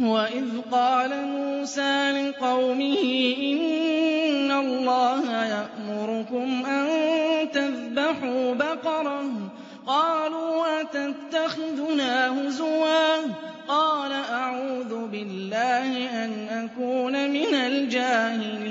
وَإِذْ قَالَ مُوسَىٰ لِقَوْمِهِ إِنَّ اللَّهَ يَأْمُرُكُمْ أَن تَذْبَحُوا بَقَرَةً ۖ قَالُوا أَتَتَّخِذُنَا هُزُوًا ۖ قَالَ أَعُوذُ بِاللَّهِ أَنْ أَكُونَ مِنَ الْجَاهِلِينَ